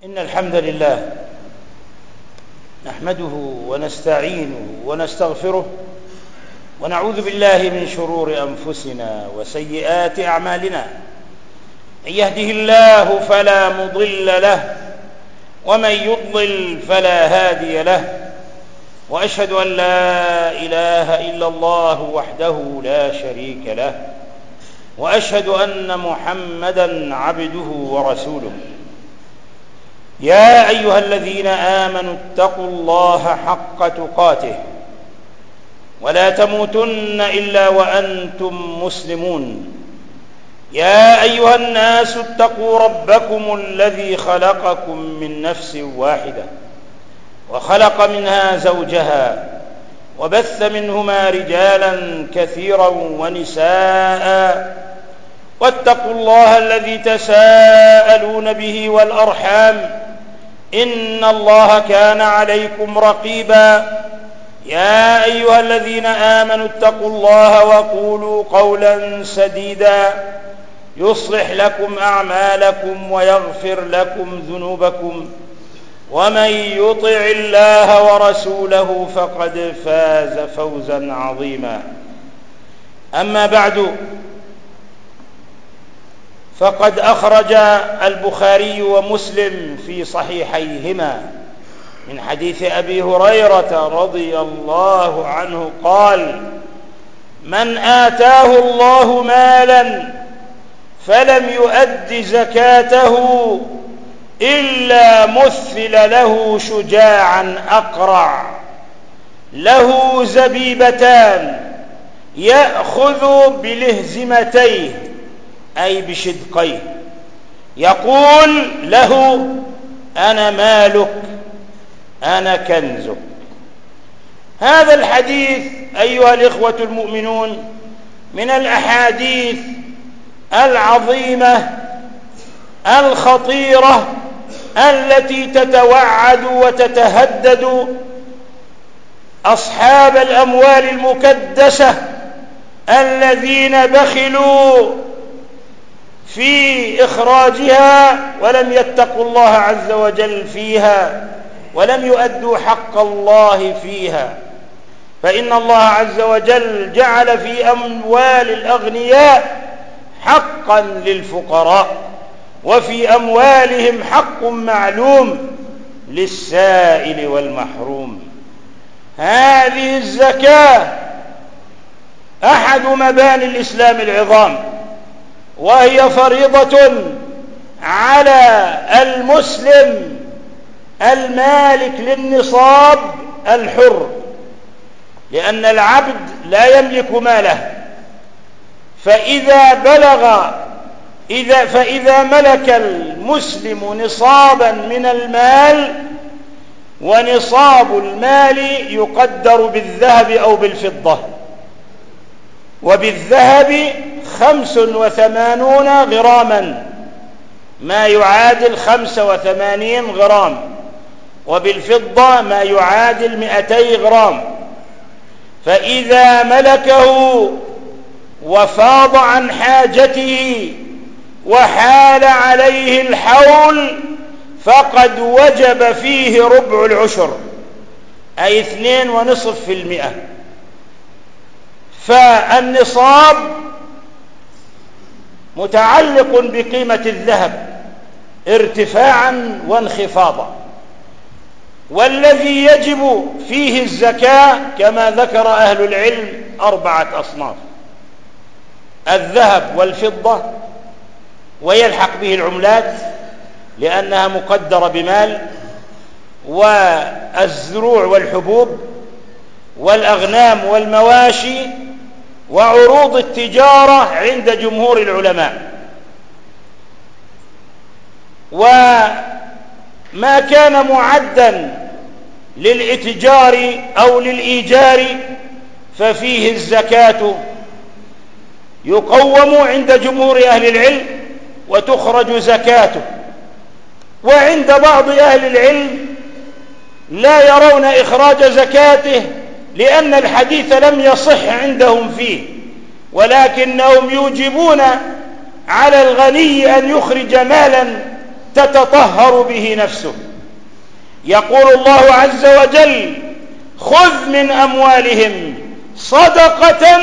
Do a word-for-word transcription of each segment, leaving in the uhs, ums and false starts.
إن الحمد لله نحمده ونستعينه ونستغفره ونعوذ بالله من شرور أنفسنا وسيئات أعمالنا. من يهده الله فلا مضل له ومن يضلل فلا هادي له، وأشهد أن لا إله إلا الله وحده لا شريك له، وأشهد أن محمدًا عبده ورسوله. يا أيها الذين آمنوا اتقوا الله حق تقاته ولا تموتن إلا وأنتم مسلمون. يا أيها الناس اتقوا ربكم الذي خلقكم من نفس واحدة وخلق منها زوجها وبث منهما رجالا كثيرا ونساء، واتقوا الله الذي تساءلون به والأرحام إن الله كان عليكم رقيبا. يا أيها الذين آمنوا اتقوا الله وقولوا قولا سديدا يصلح لكم أعمالكم ويغفر لكم ذنوبكم، ومن يطع الله ورسوله فقد فاز فوزا عظيما. أما بعد، فقد أخرج البخاري ومسلم في صحيحيهما من حديث أبي هريرة رضي الله عنه قال: من آتاه الله مالا فلم يؤد زكاته إلا مثل له شجاعا أقرع له زبيبتان يأخذ بلهزمتيه أي بشدقيه، يقول له: أنا مالك أنا كنزك. هذا الحديث أيها الإخوة المؤمنون من الأحاديث العظيمة الخطيرة التي تتوعد وتتهدد أصحاب الأموال المكدسة الذين بخلوا في إخراجها ولم يتقوا الله عز وجل فيها ولم يؤدوا حق الله فيها. فإن الله عز وجل جعل في أموال الأغنياء حقا للفقراء، وفي أموالهم حق معلوم للسائل والمحروم. هذه الزكاة أحد مباني الإسلام العظام، وهي فريضة على المسلم المالك للنصاب الحر، لأن العبد لا يملك ماله، فإذا بلغ إذا فإذا ملك المسلم نصابا من المال، ونصاب المال يقدر بالذهب أو بالفضة، وبالذهب خمس وثمانون غراما ما يعادل خمس وثمانين غرام، وبالفضة ما يعادل مئتي غرام. فإذا ملكه وفاض عن حاجته وحال عليه الحول فقد وجب فيه ربع العشر، أي اثنين ونصف في المئة. فالنصاب متعلق بقيمة الذهب ارتفاعا وانخفاضا، والذي يجب فيه الزكاة كما ذكر أهل العلم أربعة أصناف: الذهب والفضة، ويلحق به العملات لأنها مقدرة بمال، والزروع والحبوب، والأغنام والمواشي، وعروض التجارة عند جمهور العلماء. وما كان معدا للإتجار أو للإيجار ففيه الزكاة يقوم عند جمهور أهل العلم وتخرج زكاته. وعند بعض أهل العلم لا يرون إخراج زكاته لأن الحديث لم يصح عندهم فيه، ولكنهم يوجبون على الغني أن يخرج مالا تتطهر به نفسه. يقول الله عز وجل: خذ من أموالهم صدقة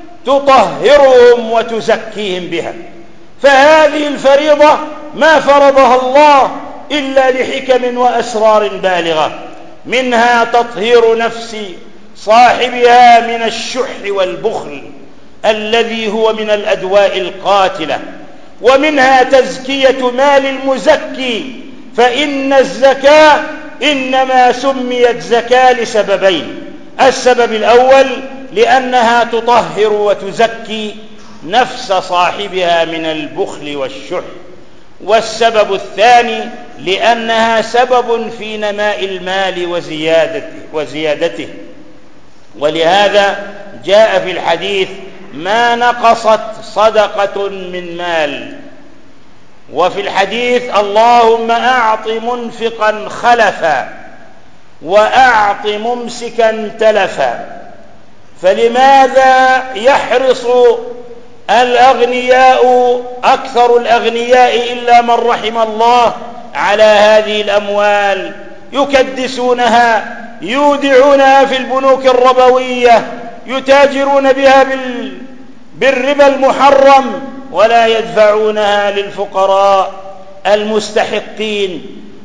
تطهرهم وتزكيهم بها. فهذه الفريضة ما فرضها الله إلا لحكم وأسرار بالغة، منها تطهير نفس صاحبها من الشح والبخل الذي هو من الأدواء القاتلة، ومنها تزكية مال المزكي، فإن الزكاة إنما سميت زكاة لسببين: السبب الأول لأنها تطهر وتزكي نفس صاحبها من البخل والشح، والسبب الثاني لأنها سبب في نماء المال وزيادته, وزيادته. ولهذا جاء في الحديث: ما نقصت صدقة من مال. وفي الحديث: اللهم أعط منفقا خلفا وأعط ممسكا تلفا. فلماذا يحرص الأغنياء أكثر الأغنياء إلا من رحم الله على هذه الأموال؟ يكدسونها، يودعونها في البنوك الربوية، يتاجرون بها بالربا المحرم، ولا يدفعونها للفقراء المستحقين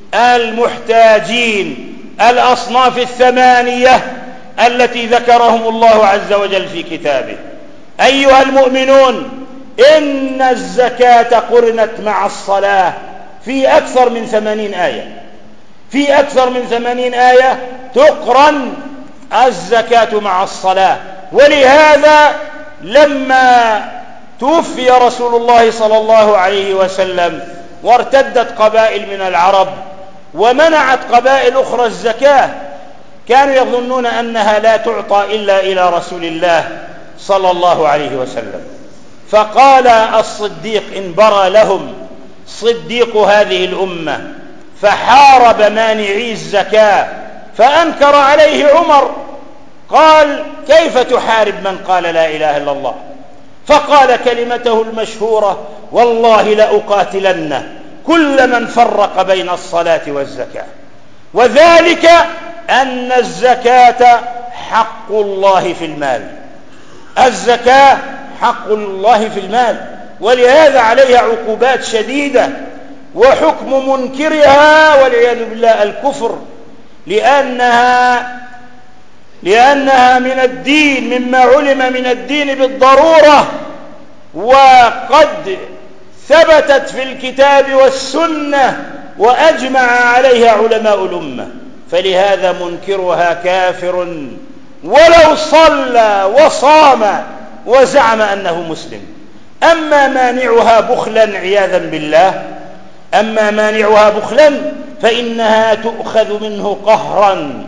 المحتاجين، الأصناف الثمانية التي ذكرهم الله عز وجل في كتابه. أيها المؤمنون، إن الزكاة قرنت مع الصلاة في أكثر من ثمانين آية، في أكثر من ثمانين آية تقرن الزكاة مع الصلاة. ولهذا لما توفي رسول الله صلى الله عليه وسلم وارتدت قبائل من العرب ومنعت قبائل أخرى الزكاة، كانوا يظنون أنها لا تعطى إلا إلى رسول الله صلى الله عليه وسلم. فقال الصديق إن برى لهم صديق هذه الأمة، فحارب مانعي الزكاة، فأنكر عليه عمر، قال: كيف تحارب من قال لا إله إلا الله؟ فقال كلمته المشهورة: والله لأقاتلن كل من فرق بين الصلاة والزكاة. وذلك أن الزكاة حق الله في المال، الزكاة حق الله في المال، ولهذا عليها عقوبات شديدة، وحكم منكرها والعياذ بالله الكفر، لأنها لأنها من الدين، مما علم من الدين بالضرورة، وقد ثبتت في الكتاب والسنة وأجمع عليها علماء الأمة. فلهذا منكرها كافر ولو صلى وصام وزعم أنه مسلم. أما مانعها بخلا عياذا بالله أما مانعها بخلا فإنها تؤخذ منه قهرا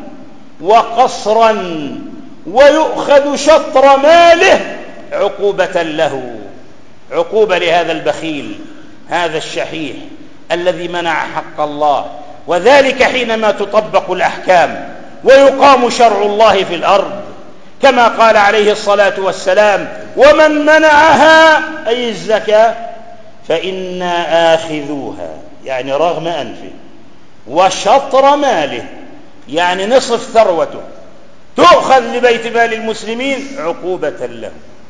وقصرا، ويؤخذ شطر ماله عقوبة له، عقوبة لهذا البخيل، هذا الشحيح الذي منع حق الله. وذلك حينما تطبق الأحكام ويقام شرع الله في الأرض، كما قال عليه الصلاة والسلام: ومن منعها أي الزكاة فإنا آخذوها، يعني رغم أنفه، وشطر ماله، يعني نصف ثروته، تؤخذ لبيت مال المسلمين عقوبة له.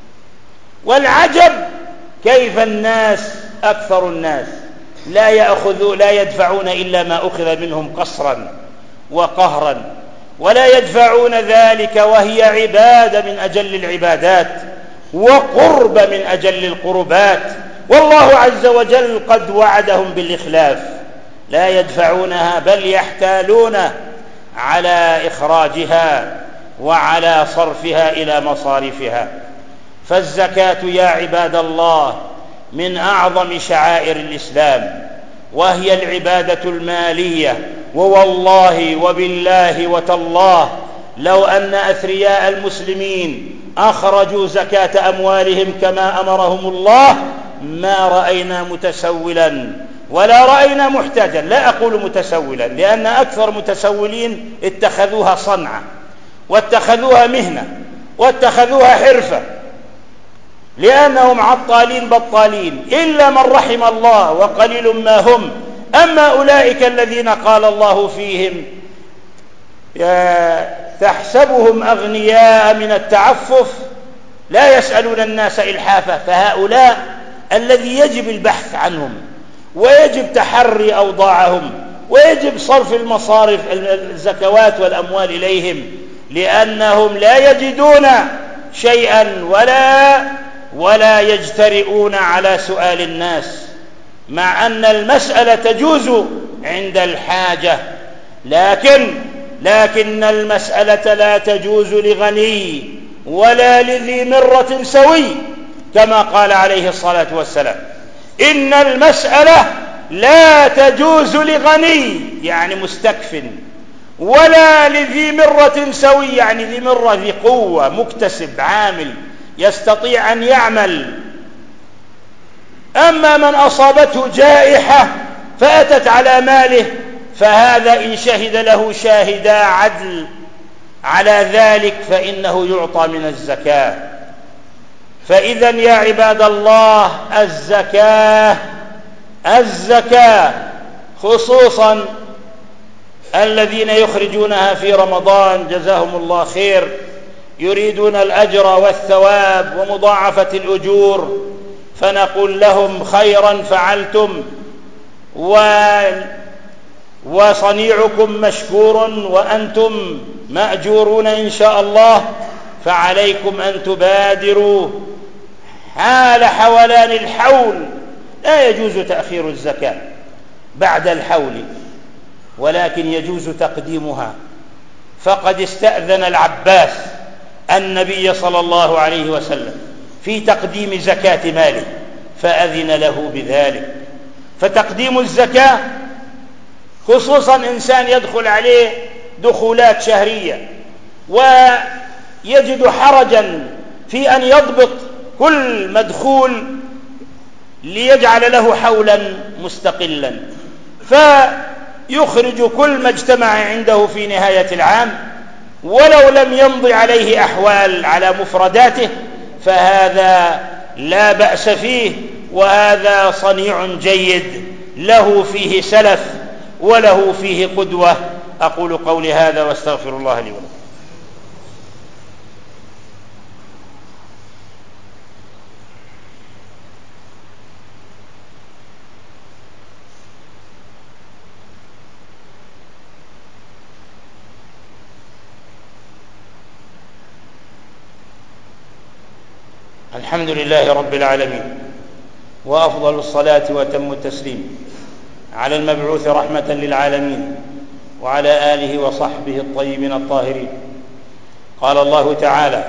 والعجب كيف الناس، أكثر الناس لا يأخذوا لا يدفعون إلا ما أخذ منهم قصرا وقهرا، ولا يدفعون ذلك وهي عبادة من أجل العبادات وقرب من أجل القربات، والله عز وجل قد وعدهم بالإخلاف. لا يدفعونها بل يحتالون على إخراجها وعلى صرفها إلى مصارفها. فالزكاة يا عباد الله من أعظم شعائر الإسلام، وهي العبادة المالية. ووالله وبالله وتالله لو أن أثرياء المسلمين أخرجوا زكاة أموالهم كما أمرهم الله ما رأينا متسولا ولا رأينا محتاجا. لا أقول متسولا، لأن أكثر متسولين اتخذوها صنعة واتخذوها مهنة واتخذوها حرفة، لأنهم عطالين بطالين، إلا من رحم الله وقليل ما هم أما أولئك الذين قال الله فيهم تحسبهم أغنياء من التعفف لا يسألون الناس إلحافا، فهؤلاء الذي يجب البحث عنهم ويجب تحري أوضاعهم ويجب صرف المصارف الزكوات والأموال إليهم، لأنهم لا يجدون شيئا ولا ولا يجترئون على سؤال الناس، مع أن المسألة تجوز عند الحاجة، لكن لكن المسألة لا تجوز لغني ولا لذي مرة سوي، كما قال عليه الصلاة والسلام: إن المسألة لا تجوز لغني يعني مستكف، ولا لذي مرة سوي يعني ذي مرة ذي قوة مكتسب عامل يستطيع أن يعمل. أما من أصابته جائحة فأتت على ماله فهذا إن شهد له شاهدا عدل على ذلك فإنه يعطى من الزكاة. فإذا يا عباد الله الزكاة الزكاة خصوصا الذين يخرجونها في رمضان جزاهم الله خير، يريدون الأجر والثواب ومضاعفة الأجور، فنقول لهم خيرا فعلتم و وصنيعكم مشكور وأنتم مأجورون إن شاء الله، فعليكم أن تبادروا حال حولان الحول. لا يجوز تأخير الزكاة بعد الحول، ولكن يجوز تقديمها، فقد استأذن العباس النبي صلى الله عليه وسلم في تقديم زكاة ماله فأذن له بذلك. فتقديم الزكاة خصوصا إنسان يدخل عليه دخولات شهرية ويجد حرجا في أن يضبط كل مدخول ليجعل له حولا مستقلا، فيخرج كل ما اجتمع عنده في نهاية العام ولو لم يمضي عليه أحوال على مفرداته، فهذا لا بأس فيه، وهذا صنيع جيد له فيه سلف وله فيه قدوة. أقول قولي هذا واستغفر الله لي ولكم. الحمد لله رب العالمين، وأفضل الصلاة وأتم التسليم على المبعوث رحمة للعالمين وعلى آله وصحبه الطيبين الطاهرين. قال الله تعالى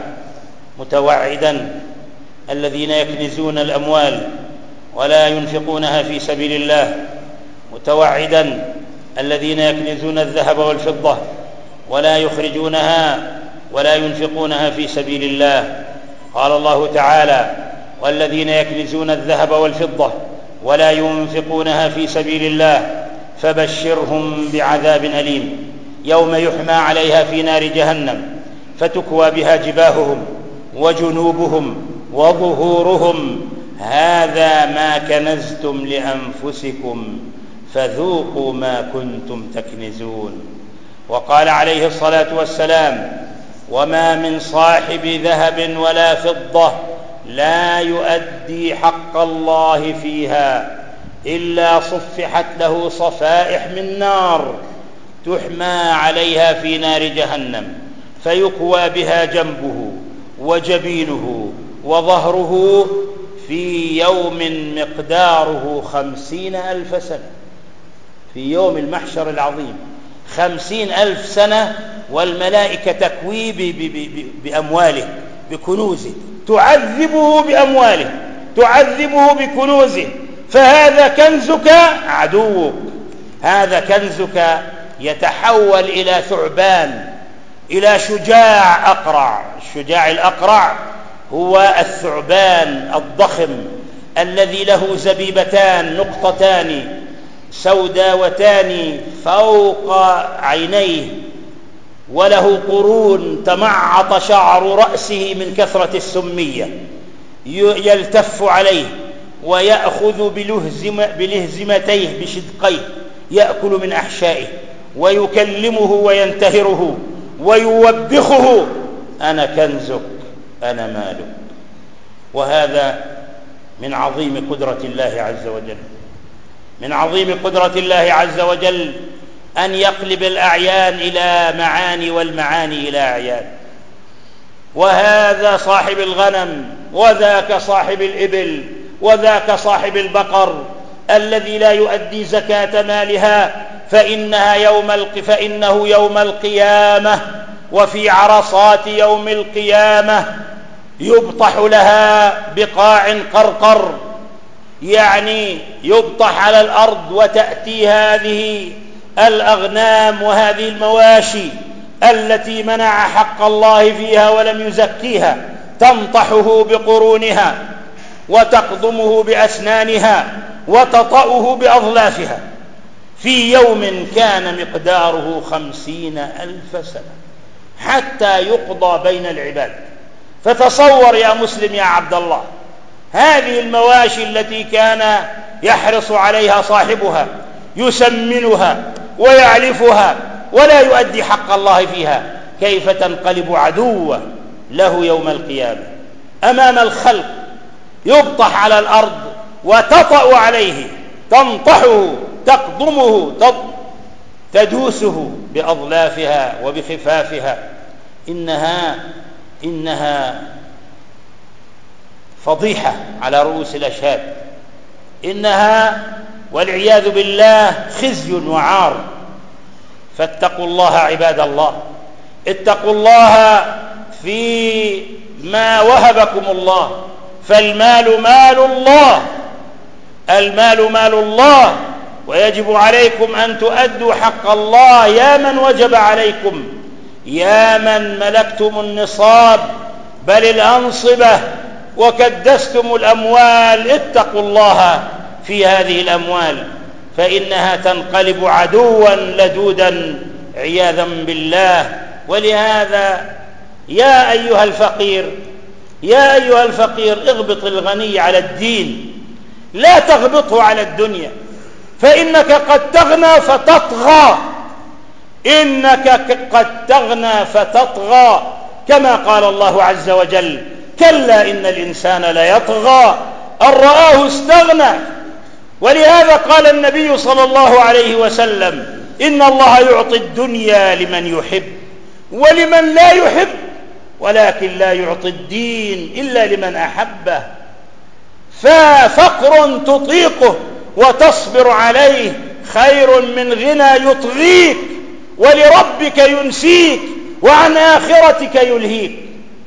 متوعدا الذين يكنزون الأموال ولا ينفقونها في سبيل الله، متوعدا الذين يكنزون الذهب والفضة ولا يخرجونها ولا ينفقونها في سبيل الله. قال الله تعالى والذين يكنزون الذهب والفضة ولا ينفقونها في سبيل الله فبشرهم بعذاب أليم يوم يحمى عليها في نار جهنم فتكوى بها جباههم وجنوبهم وظهورهم هذا ما كنزتم لأنفسكم فذوقوا ما كنتم تكنزون. وقال عليه الصلاة والسلام وما من صاحب ذهب ولا فضة لا يؤدي حق الله فيها إلا صفحت له صفائح من نار تحمى عليها في نار جهنم فيكوى بها جنبه وجبينه وظهره في يوم مقداره خمسين ألف سنة. في يوم المحشر العظيم خمسين ألف سنة، والملائكة تكوي بأمواله بكنوزه، تعذبه بأمواله، تعذبه بكنوزه. فهذا كنزك عدوك، هذا كنزك يتحول إلى ثعبان، إلى شجاع أقرع. الشجاع الأقرع هو الثعبان الضخم الذي له زبيبتان نقطتان سوداوتان فوق عينيه، وله قرون تمعط شعر رأسه من كثرة السمية يلتف عليه ويأخذ بلهزم بلهزمتيه بشدقيه، يأكل من أحشائه ويكلمه وينتهره ويوبخه: أنا كنزك، أنا مالك. وهذا من عظيم قدرة الله عز وجل، من عظيم قدرة الله عز وجل أن يقلب الأعيان إلى معاني والمعاني إلى أعيان. وهذا صاحب الغنم، وذاك صاحب الإبل، وذاك صاحب البقر الذي لا يؤدي زكاة مالها، فإنها يوم الق... فإنه يوم القيامة وفي عرصات يوم القيامة يبطح لها بقاع قرقر، يعني يبطح على الأرض وتأتي هذه الأغنام وهذه المواشي التي منع حق الله فيها ولم يزكيها، تنطحه بقرونها وتقضمه بأسنانها وتطأه بأظلافها في يوم كان مقداره خمسين ألف سنة حتى يقضى بين العباد. فتصور يا مسلم يا عبد الله هذه المواشي التي كان يحرص عليها صاحبها، يسمنها ويعلفها ولا يؤدي حق الله فيها، كيف تنقلب عدوة له يوم القيامة أمام الخلق، يبطح على الأرض وتطأ عليه، تنطحه، تقضمه، تدوسه بأظلافها وبخفافها. إنها إنها فضيحة على رؤوس الأشهاد، إنها والعياذ بالله خزي وعار. فاتقوا الله عباد الله، اتقوا الله في ما وهبكم الله، فالمال مال الله، المال مال الله، ويجب عليكم أن تؤدوا حق الله يا من وجب عليكم، يا من ملكتم النصاب بل الأنصبة وكدستم الأموال. اتقوا الله في هذه الأموال فإنها تنقلب عدوا لدودا عياذا بالله. ولهذا يا أيها الفقير يا أيها الفقير اغبط الغني على الدين، لا تغبطه على الدنيا، فإنك قد تغنى فتطغى، إنك قد تغنى فتطغى، كما قال الله عز وجل: كلا إن الإنسان ليطغى أن رآه استغنى. ولهذا قال النبي صلى الله عليه وسلم: إن الله يعطي الدنيا لمن يحب ولمن لا يحب، ولكن لا يعطي الدين إلا لمن أحبه. ففقر تطيقه وتصبر عليه خير من غنى يطغيك ولربك ينسيك وعن آخرتك يلهيك.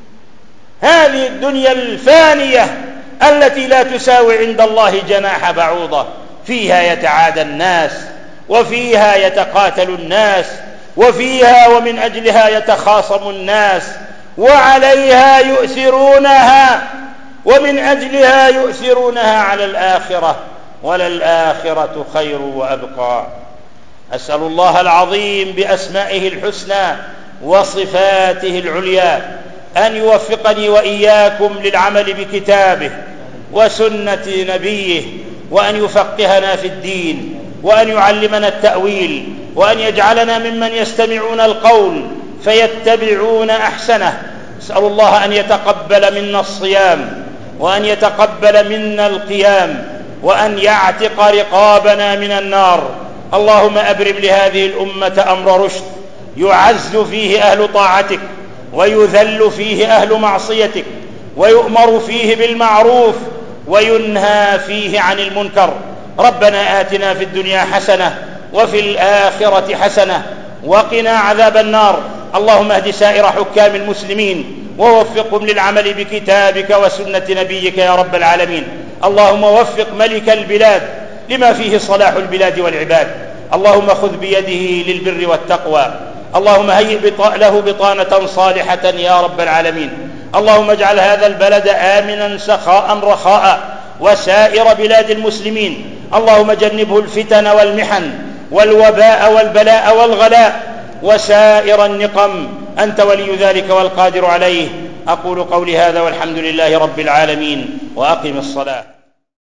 هذه الدنيا الفانية التي لا تساوي عند الله جناح بعوضة، فيها يتعادى الناس، وفيها يتقاتل الناس، وفيها ومن أجلها يتخاصم الناس، وعليها يؤثرونها، ومن أجلها يؤثرونها على الآخرة، وللآخرة خير وأبقى. أسأل الله العظيم بأسمائه الحسنى وصفاته العليا أن يوفقني وإياكم للعمل بكتابه وسنة نبيه، وأن يفقهنا في الدين، وأن يعلمنا التأويل، وأن يجعلنا ممن يستمعون القول فيتبعون أحسنه. أسأل الله أن يتقبل منا الصيام، وأن يتقبل منا القيام، وأن يعتق رقابنا من النار. اللهم أبرم لهذه الأمة أمر رشد يعز فيه أهل طاعتك، ويذل فيه أهل معصيتك، ويؤمر فيه بالمعروف وينهى فيه عن المنكر. ربنا آتنا في الدنيا حسنة وفي الآخرة حسنة وقنا عذاب النار. اللهم اهد سائر حكام المسلمين ووفقهم للعمل بكتابك وسنة نبيك يا رب العالمين. اللهم وفق ملك البلاد لما فيه صلاح البلاد والعباد. اللهم خذ بيده للبر والتقوى. اللهم هيئ له بطانة صالحة يا رب العالمين. اللهم اجعل هذا البلد آمنا سخاء رخاء وسائر بلاد المسلمين. اللهم جنبه الفتن والمحن والوباء والبلاء والغلاء وسائر النقم، أنت ولي ذلك والقادر عليه. أقول قولي هذا والحمد لله رب العالمين، وأقم الصلاة.